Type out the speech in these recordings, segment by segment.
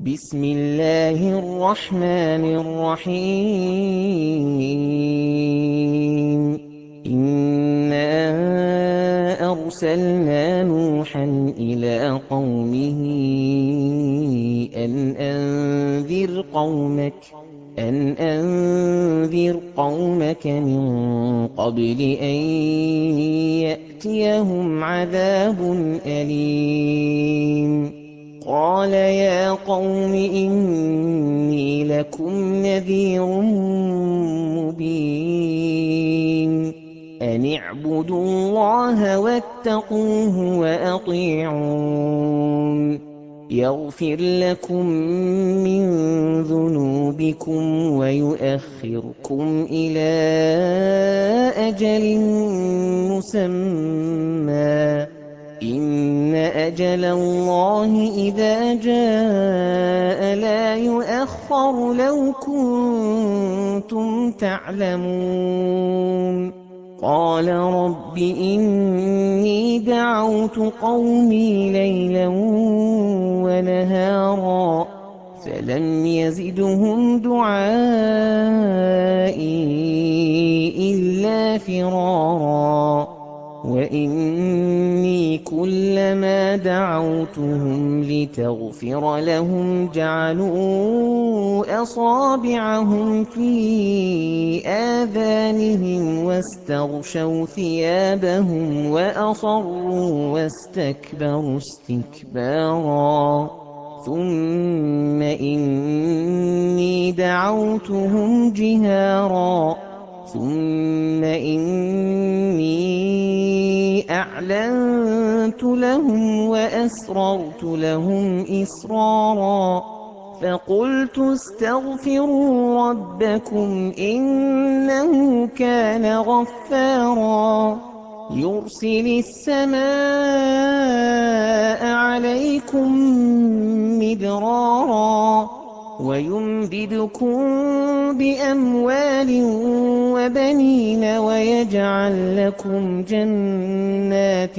بسم الله الرحمن الرحيم إنا أرسلنا نوحا إلى قومه أن أنذر قومك من قبل أن يأتيهم عذاب أليم قال يا قوم إني لكم نذير مبين أن اعبدوا الله واتقوه وأطيعون يغفر لكم من ذنوبكم ويؤخركم إلى أجل مسمى إن أجل الله إذا جاء لا يؤخر لو كنتم تعلمون قال رب إني دعوت قومي ليلا ونهارا فلم يزدهم دعائي إلا فرارا وإني كلما دعوتهم لتغفر لهم جعلوا أصابعهم في آذانهم واستغشوا ثيابهم وأصروا واستكبروا استكبارا ثم إني دعوتهم جهارا ثم إني أعلنت لهم وأسررت لهم إسرارا فقلت استغفروا ربكم إنه كان غفارا يرسل السماء عليكم مدرارا ويمددكم بأموال وبنين ويجعل لكم جنات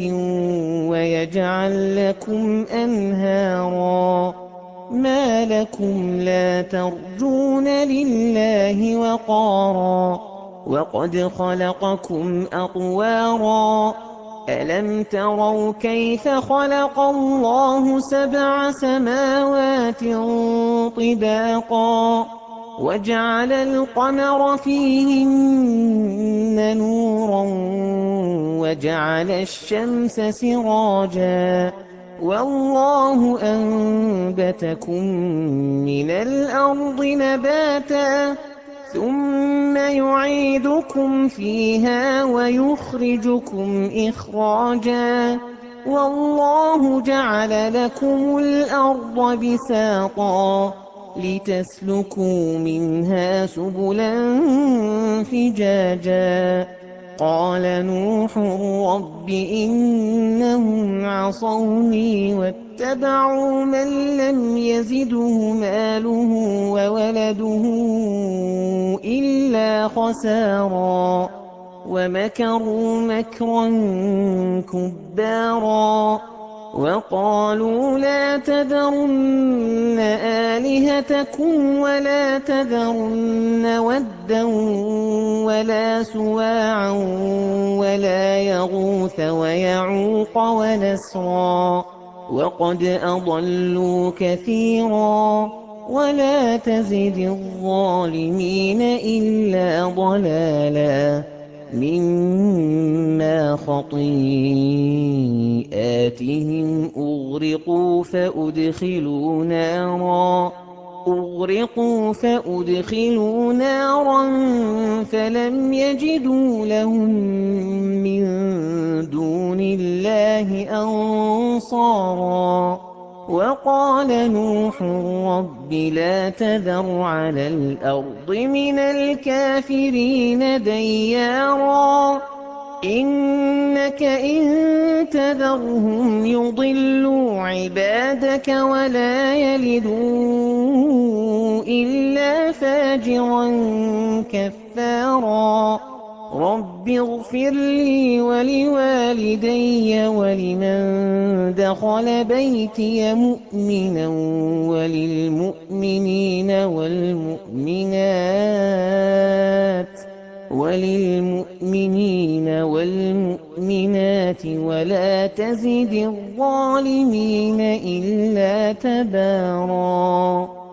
ويجعل لكم أنهارا ما لكم لا ترجون لله وقارا وقد خلقكم أطوارا ألم تروا كيف خلق الله 7 سماوات طباقا وجعل القمر فيهن نورا وجعل الشمس سراجا والله أنبتكم من الأرض نباتا ثم يعيدكم فيها ويخرجكم إخراجا والله جعل لكم الأرض بساطا لتسلكوا منها سبلا فجاجا قال نوح رب إنهم عصوني واتبعوا من لم يزده ماله وولده إلا خسارا ومكروا مكرا كبارا وقالوا لا تذرن آلهتكم ولا تذرن ودا ولا سواعا ولا يغوث ويعوق ونسرا وقد أضلوا كثيرا ولا تزد الظالمين إلا ضلالا مما خطيئاتهم أغرقوا فأدخلوا نارا فلم يجدوا لهم من دون الله أنصارا وقال نوح رب لا تذر على الأرض من الكافرين ديارا إنك إن تذرهم يضلوا عبادك ولا يلدوا إلا فاجرا كفارا رَبِّ اغْفِرْ لِي وَلِوَالِدَيَّ وَلِمَن دَخَلَ بَيْتِيَ مُؤْمِنًا وَلِلْمُؤْمِنِينَ وَالْمُؤْمِنَاتِ وَلَا تَزِدِ الظَّالِمِينَ إِلَّا تَبَارًا